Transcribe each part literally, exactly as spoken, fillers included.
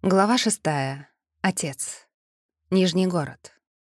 Глава шестая. Отец. Нижний город.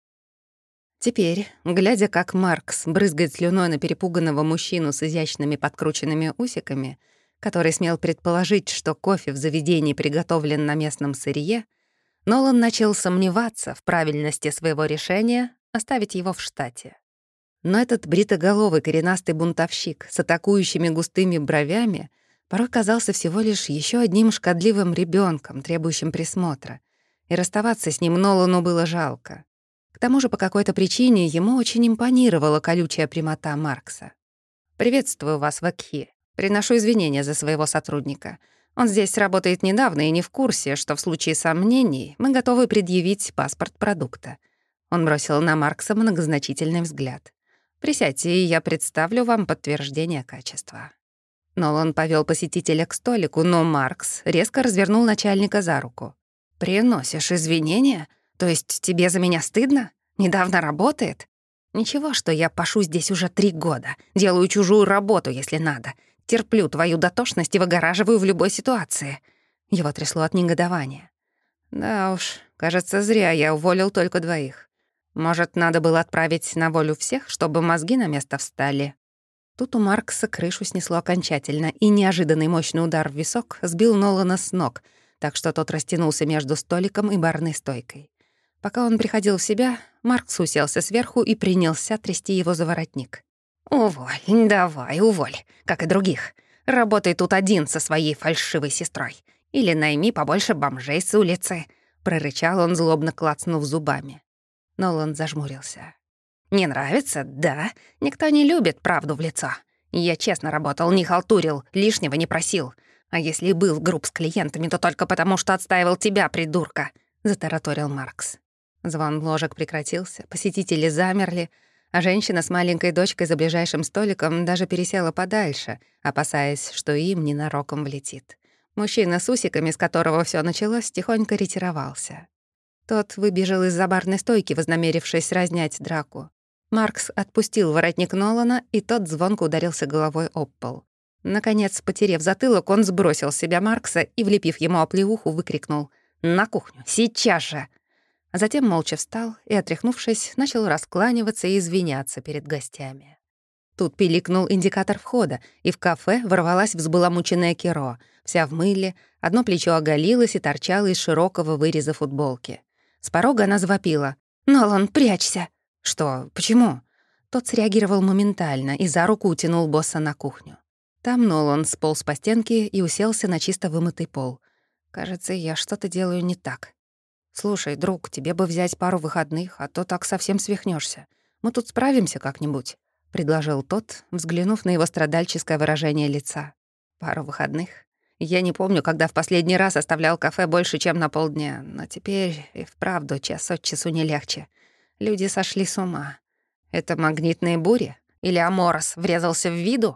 Теперь, глядя, как Маркс брызгает слюной на перепуганного мужчину с изящными подкрученными усиками, который смел предположить, что кофе в заведении приготовлен на местном сырье, Нолан начал сомневаться в правильности своего решения оставить его в штате. Но этот бритоголовый коренастый бунтовщик с атакующими густыми бровями порой казался всего лишь еще одним шкодливым ребенком, требующим присмотра, и расставаться с ним Нолану было жалко. К тому же по какой-то причине ему очень импонировала колючая прямота Маркса. «Приветствую вас в Экхи. Приношу извинения за своего сотрудника. Он здесь работает недавно и не в курсе, что в случае сомнений мы готовы предъявить паспорт продукта». Он бросил на Маркса многозначительный взгляд. «Присядьте, и я представлю вам подтверждение качества». Нолан повел посетителя к столику, но Маркс резко развернул начальника за руку. «Приносишь извинения? То есть тебе за меня стыдно? Недавно работает? Ничего, что я пашу здесь уже три года, делаю чужую работу, если надо, терплю твою дотошность и выгораживаю в любой ситуации». Его трясло от негодования. «Да уж, кажется, зря я уволил только двоих. Может, надо было отправить на волю всех, чтобы мозги на место встали?» Тут у Маркса крышу снесло окончательно, и неожиданный мощный удар в висок сбил Нолана с ног, так что тот растянулся между столиком и барной стойкой. Пока он приходил в себя, Маркс уселся сверху и принялся трясти его за воротник. «Уволь, давай, уволь, как и других. Работай тут один со своей фальшивой сестрой. Или найми побольше бомжей с улицы», — прорычал он, злобно клацнув зубами. Нолан зажмурился. «Не нравится? Да. Никто не любит правду в лицо. Я честно работал, не халтурил, лишнего не просил. А если и был груб с клиентами, то только потому, что отстаивал тебя, придурка», — затараторил Маркс. Звон ложек прекратился, посетители замерли, а женщина с маленькой дочкой за ближайшим столиком даже пересела подальше, опасаясь, что им ненароком влетит. Мужчина с усиками, с которого все началось, тихонько ретировался. Тот выбежал из-за барной стойки, вознамерившись разнять драку. Маркс отпустил воротник Нолана, и тот звонко ударился головой об пол. Наконец, потеряв затылок, он сбросил с себя Маркса и, влепив ему оплеуху, выкрикнул «На кухню! Сейчас же!». А затем молча встал и, отряхнувшись, начал раскланиваться и извиняться перед гостями. Тут пиликнул индикатор входа, и в кафе ворвалась взбаламученная Киро, вся в мыле, одно плечо оголилось и торчало из широкого выреза футболки. С порога она завопила: «Нолан, прячься!» «Что? Почему?» Тот среагировал моментально и за руку утянул босса на кухню. Там Нолан сполз по стенке и уселся на чисто вымытый пол. «Кажется, я что-то делаю не так. Слушай, друг, тебе бы взять пару выходных, а то так совсем свихнешься. Мы тут справимся как-нибудь», — предложил тот, взглянув на его страдальческое выражение лица. «Пару выходных? Я не помню, когда в последний раз оставлял кафе больше, чем на полдня, но теперь и вправду час от часу не легче. Люди сошли с ума. Это магнитные бури? Или Аморос врезался в виду?»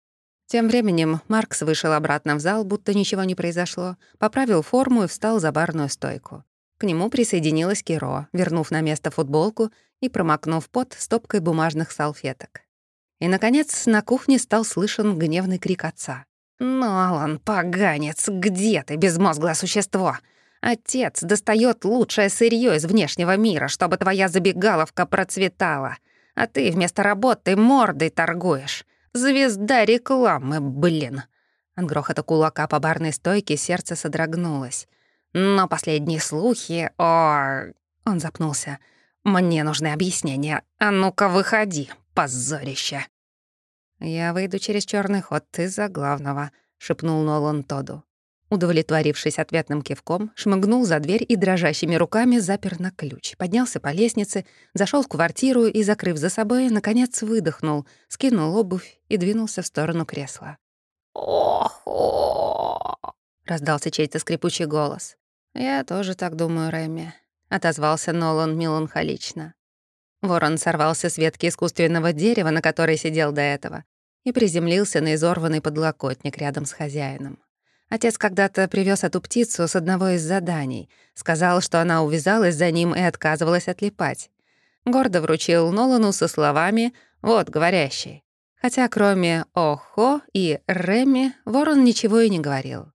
Тем временем Маркс вышел обратно в зал, будто ничего не произошло, поправил форму и встал за барную стойку. К нему присоединилась Киро, вернув на место футболку и промокнув пот стопкой бумажных салфеток. И, наконец, на кухне стал слышен гневный крик отца. «Нолан, поганец, где ты, безмозглое существо? Отец достаёт лучшее сырьё из внешнего мира, чтобы твоя забегаловка процветала, а ты вместо работы мордой торгуешь. Звезда рекламы, блин!» От грохота кулака по барной стойке сердце содрогнулось. «Но последние слухи о...» Он запнулся. «Мне нужны объяснения. А ну-ка, выходи, позорище!» «Я выйду через чёрный ход из-за главного», — шепнул Нолан Тоду. Удовлетворившись ответным кивком, шмыгнул за дверь и дрожащими руками запер на ключ, поднялся по лестнице, зашел в квартиру и, закрыв за собой, наконец выдохнул, скинул обувь и двинулся в сторону кресла. «Ох-о!» — раздался чей-то скрипучий голос. «Я тоже так думаю, Рэмми», — отозвался Нолан меланхолично. Ворон сорвался с ветки искусственного дерева, на которой сидел до этого, и приземлился на изорванный подлокотник рядом с хозяином. Отец когда-то привез эту птицу с одного из заданий, сказал, что она увязалась за ним и отказывалась отлипать. Гордо вручил Нолану со словами «Вот, говорящий». Хотя кроме «Охо» и «Рэмми» ворон ничего и не говорил.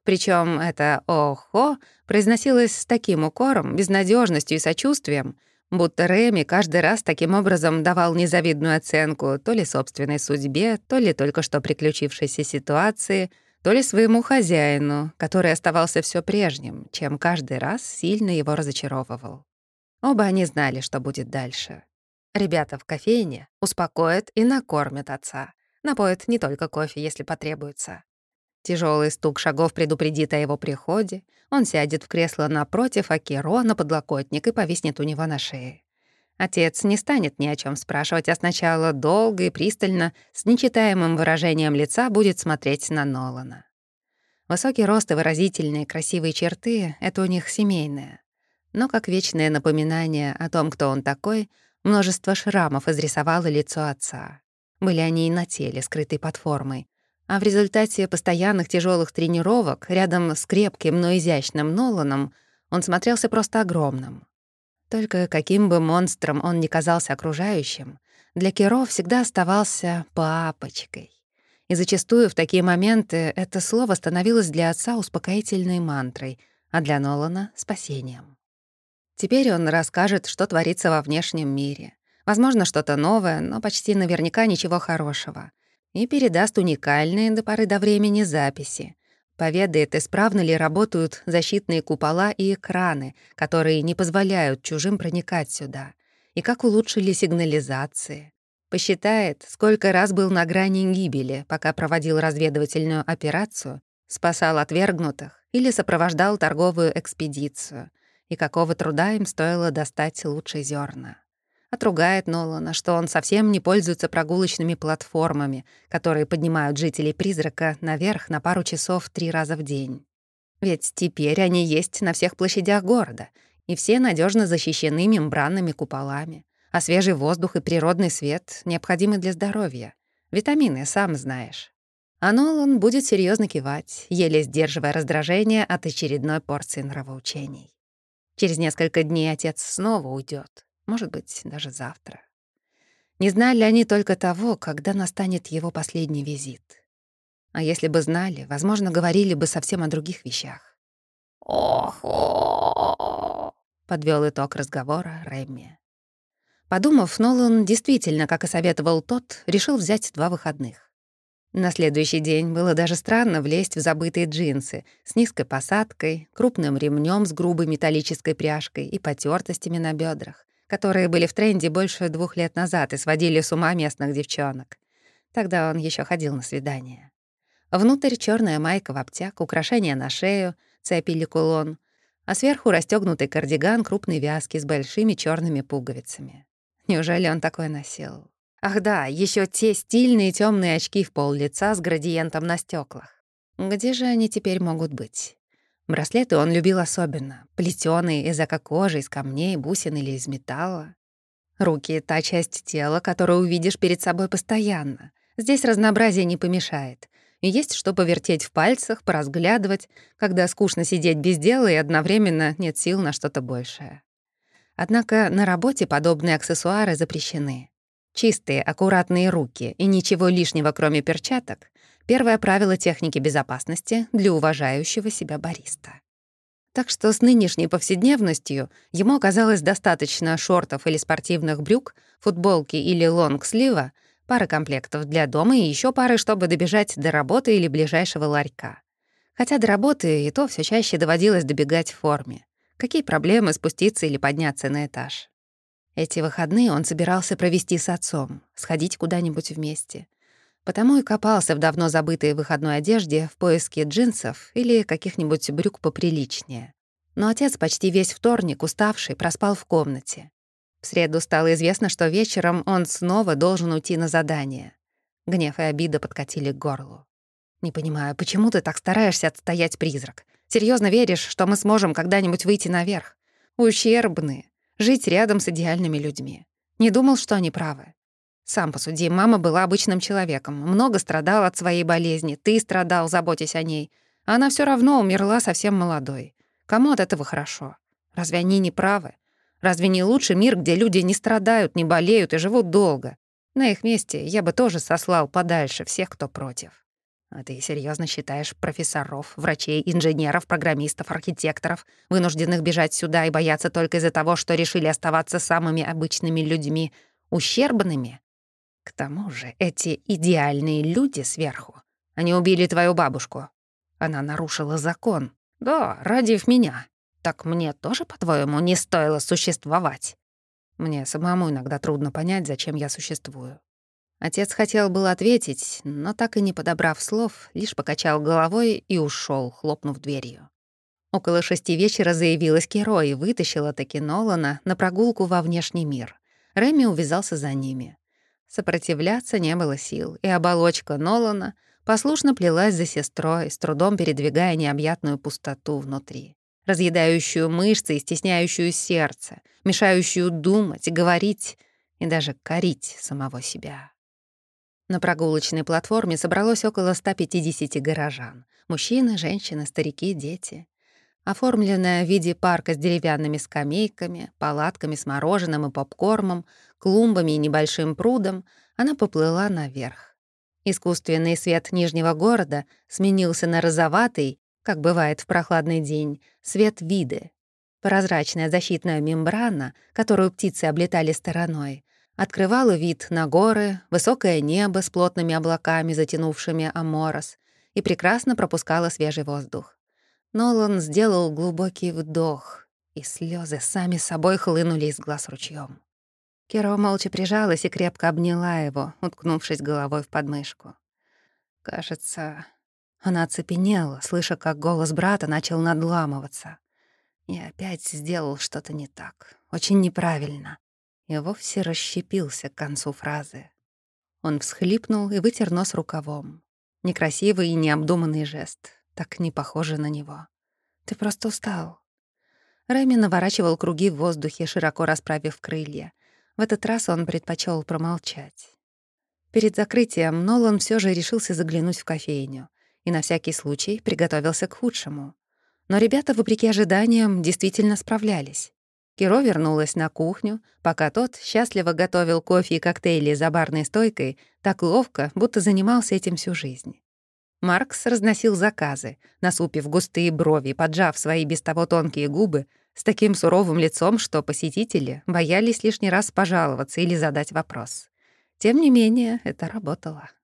Причем это «охо» произносилось с таким укором, безнадежностью и сочувствием, будто Рэми каждый раз таким образом давал незавидную оценку то ли собственной судьбе, то ли только что приключившейся ситуации, то ли своему хозяину, который оставался все прежним, чем каждый раз сильно его разочаровывал. Оба они знали, что будет дальше. Ребята в кофейне успокоят и накормят отца. Напоят не только кофе, если потребуется. Тяжелый стук шагов предупредит о его приходе. Он сядет в кресло напротив, а Керо — на подлокотник и повиснет у него на шее. Отец не станет ни о чем спрашивать, а сначала долго и пристально, с нечитаемым выражением лица, будет смотреть на Нолана. Высокий рост и выразительные красивые черты — это у них семейное. Но как вечное напоминание о том, кто он такой, множество шрамов изрисовало лицо отца. Были они и на теле, скрытой под формой. А в результате постоянных тяжелых тренировок рядом с крепким, но изящным Ноланом он смотрелся просто огромным. Только каким бы монстром он ни казался окружающим, для Керо всегда оставался папочкой. И зачастую в такие моменты это слово становилось для отца успокоительной мантрой, а для Нолана — спасением. Теперь он расскажет, что творится во внешнем мире. Возможно, что-то новое, но почти наверняка ничего хорошего. И передаст уникальные до поры до времени записи. Поведает, исправно ли работают защитные купола и экраны, которые не позволяют чужим проникать сюда, и как улучшили сигнализации. Посчитает, сколько раз был на грани гибели, пока проводил разведывательную операцию, спасал отвергнутых или сопровождал торговую экспедицию, и какого труда им стоило достать лучшие зерна. Отругает Нолана, что он совсем не пользуется прогулочными платформами, которые поднимают жителей призрака наверх на пару часов три раза в день. Ведь теперь они есть на всех площадях города, и все надежно защищены мембранными куполами, а свежий воздух и природный свет необходимы для здоровья. Витамины, сам знаешь. А Нолан будет серьезно кивать, еле сдерживая раздражение от очередной порции нравоучений. Через несколько дней отец снова уйдет. Может быть, даже завтра. Не знали они только того, когда настанет его последний визит. А если бы знали, возможно, говорили бы совсем о других вещах. «Ох-ох!» — подвёл итог разговора Рэмми. Подумав, Нолан действительно, как и советовал тот, решил взять два выходных. На следующий день было даже странно влезть в забытые джинсы с низкой посадкой, крупным ремнем с грубой металлической пряжкой и потертостями на бедрах, которые были в тренде больше двух лет назад и сводили с ума местных девчонок. Тогда он еще ходил на свидания. Внутрь черная майка в обтяг, украшения на шею, цепь или кулон, а сверху расстёгнутый кардиган крупной вязки с большими черными пуговицами. Неужели он такой носил? Ах да, еще те стильные темные очки в пол лица с градиентом на стеклах. Где же они теперь могут быть? Браслеты он любил особенно, плетёные из эко-кожи, из камней, бусин или из металла. Руки — та часть тела, которую увидишь перед собой постоянно. Здесь разнообразие не помешает. И есть что повертеть в пальцах, поразглядывать, когда скучно сидеть без дела и одновременно нет сил на что-то большее. Однако на работе подобные аксессуары запрещены. Чистые, аккуратные руки и ничего лишнего, кроме перчаток — первое правило техники безопасности для уважающего себя бариста. Так что с нынешней повседневностью ему оказалось достаточно шортов или спортивных брюк, футболки или лонгслива, пары комплектов для дома и еще пары, чтобы добежать до работы или ближайшего ларька. Хотя до работы и то все чаще доводилось добегать в форме. Какие проблемы спуститься или подняться на этаж? Эти выходные он собирался провести с отцом, сходить куда-нибудь вместе. Потому и копался в давно забытой выходной одежде в поиске джинсов или каких-нибудь брюк поприличнее. Но отец почти весь вторник, уставший, проспал в комнате. В среду стало известно, что вечером он снова должен уйти на задание. Гнев и обида подкатили к горлу. «Не понимаю, почему ты так стараешься отстоять призрак? Серьезно веришь, что мы сможем когда-нибудь выйти наверх? Ущербные. Жить рядом с идеальными людьми. Не думал, что они правы. Сам посуди, мама была обычным человеком, много страдала от своей болезни, ты страдал, заботясь о ней. А она все равно умерла совсем молодой. Кому от этого хорошо? Разве они не правы? Разве не лучше мир, где люди не страдают, не болеют и живут долго? На их месте я бы тоже сослал подальше всех, кто против». А ты серьезно считаешь профессоров, врачей, инженеров, программистов, архитекторов, вынужденных бежать сюда и бояться только из-за того, что решили оставаться самыми обычными людьми, ущербными? К тому же эти идеальные люди сверху, они убили твою бабушку. Она нарушила закон. Да, родив меня. Так мне тоже, по-твоему, не стоило существовать? Мне самому иногда трудно понять, зачем я существую. Отец хотел было ответить, но так и не подобрав слов, лишь покачал головой и ушел, хлопнув дверью. Около шести вечера заявилась Киро и вытащила таки Нолана на прогулку во внешний мир. Реми увязался за ними. Сопротивляться не было сил, и оболочка Нолана послушно плелась за сестрой, с трудом передвигая необъятную пустоту внутри, разъедающую мышцы и стесняющую сердце, мешающую думать, говорить и даже корить самого себя. На прогулочной платформе собралось около ста пятидесяти горожан. Мужчины, женщины, старики, дети. Оформленная в виде парка с деревянными скамейками, палатками с мороженым и попкормом, клумбами и небольшим прудом, она поплыла наверх. Искусственный свет Нижнего города сменился на розоватый, как бывает в прохладный день, свет виды. Прозрачная защитная мембрана, которую птицы облетали стороной, открывала вид на горы, высокое небо с плотными облаками, затянувшими Аморос, и прекрасно пропускала свежий воздух. Нолан сделал глубокий вдох, и слезы сами собой хлынули из глаз ручьем. Киро молча прижалась и крепко обняла его, уткнувшись головой в подмышку. Кажется, она оцепенела, слыша, как голос брата начал надламываться. И опять сделал что-то не так, очень неправильно. И вовсе расщепился к концу фразы. Он всхлипнул и вытер нос рукавом. Некрасивый и необдуманный жест, так не похоже на него. «Ты просто устал». Реми наворачивал круги в воздухе, широко расправив крылья. В этот раз он предпочел промолчать. Перед закрытием Нолан все же решился заглянуть в кофейню и на всякий случай приготовился к худшему. Но ребята, вопреки ожиданиям, действительно справлялись. Киро вернулась на кухню, пока тот счастливо готовил кофе и коктейли за барной стойкой так ловко, будто занимался этим всю жизнь. Маркс разносил заказы, насупив густые брови, поджав свои без того тонкие губы, с таким суровым лицом, что посетители боялись лишний раз пожаловаться или задать вопрос. Тем не менее, это работало.